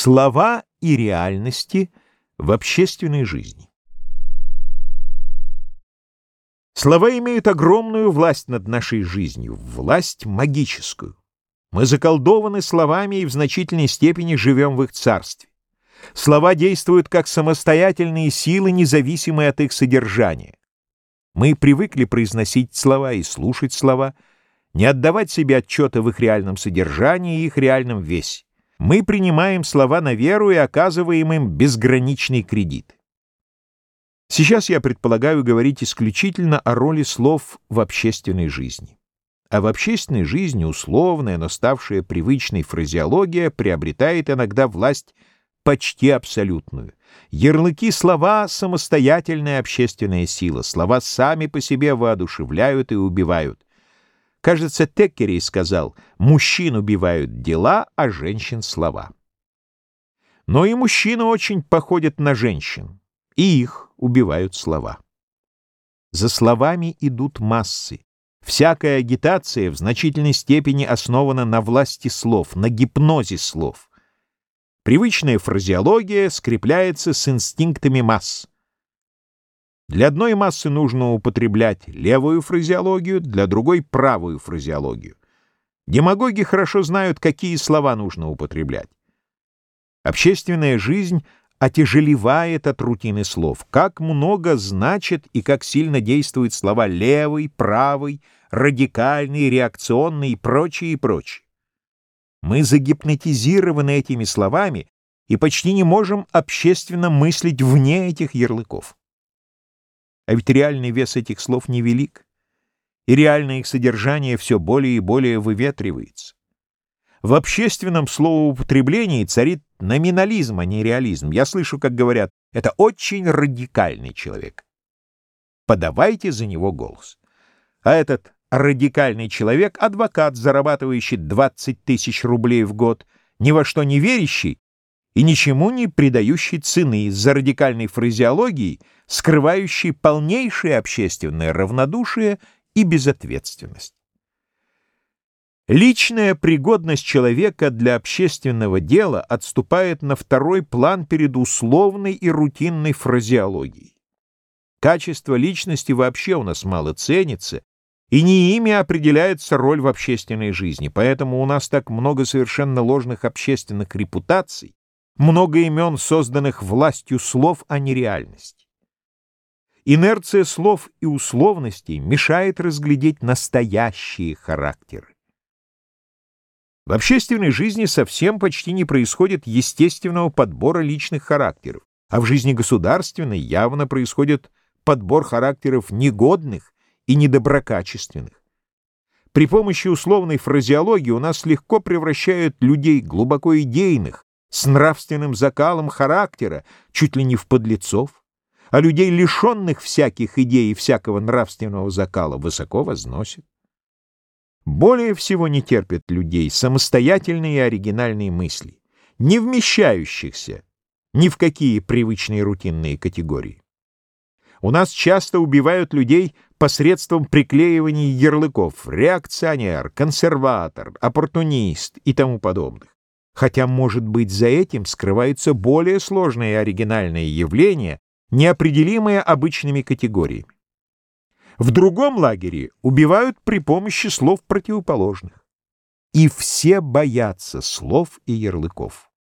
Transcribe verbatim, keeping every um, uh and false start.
Слова и реальности в общественной жизни. Слова имеют огромную власть над нашей жизнью, власть магическую. Мы заколдованы словами и в значительной степени живем в их царстве. Слова действуют как самостоятельные силы, независимые от их содержания. Мы привыкли произносить слова и слушать слова, не отдавать себе отчета в их реальном содержании и их реальном весе. Мы принимаем слова на веру и оказываем им безграничный кредит. Сейчас я предполагаю говорить исключительно о роли слов в общественной жизни. А в общественной жизни условная, но ставшая привычной фразеология приобретает иногда власть почти абсолютную. Ярлыки слова — самостоятельная общественная сила. Слова сами по себе воодушевляют и убивают. Кажется, Теккерей сказал: мужчин убивают дела, а женщин — слова. Но и мужчины очень походят на женщин, и их убивают слова. За словами идут массы. Всякая агитация в значительной степени основана на власти слов, на гипнозе слов. Привычная фразеология скрепляется с инстинктами масс. Для одной массы нужно употреблять левую фразеологию, для другой — правую фразеологию. Демагоги хорошо знают, какие слова нужно употреблять. Общественная жизнь отяжелевает от рутины слов. Как много значит и как сильно действуют слова левый, правый, радикальный, реакционный и прочее, и прочее. Мы загипнотизированы этими словами и почти не можем общественно мыслить вне этих ярлыков. А ведь реальный вес этих слов невелик, и реальное их содержание все более и более выветривается. В общественном словоупотреблении царит номинализм, а не реализм. Я слышу, как говорят: это очень радикальный человек. Подавайте за него голос. А этот радикальный человек — адвокат, зарабатывающий двадцать тысяч рублей в год, ни во что не верящий и ничему не придающий цены, за радикальной фразеологией, скрывающей полнейшее общественное равнодушие и безответственность. Личная пригодность человека для общественного дела отступает на второй план перед условной и рутинной фразеологией. Качество личности вообще у нас мало ценится, и не ими определяется роль в общественной жизни, поэтому у нас так много совершенно ложных общественных репутаций, много имен, созданных властью слов, а не реальности. Инерция слов и условностей мешает разглядеть настоящие характеры. В общественной жизни совсем почти не происходит естественного подбора личных характеров, а в жизни государственной явно происходит подбор характеров негодных и недоброкачественных. При помощи условной фразеологии у нас легко превращают людей глубоко идейных, с нравственным закалом характера, чуть ли не в подлецов, а людей, лишенных всяких идей и всякого нравственного закала, высоко возносят. Более всего не терпят людей самостоятельные и оригинальные мысли, не вмещающихся ни в какие привычные рутинные категории. У нас часто убивают людей посредством приклеивания ярлыков: реакционер, консерватор, оппортунист и тому подобных. Хотя, может быть, за этим скрываются более сложные и оригинальные явления, неопределимые обычными категориями. В другом лагере убивают при помощи слов противоположных. И все боятся слов и ярлыков.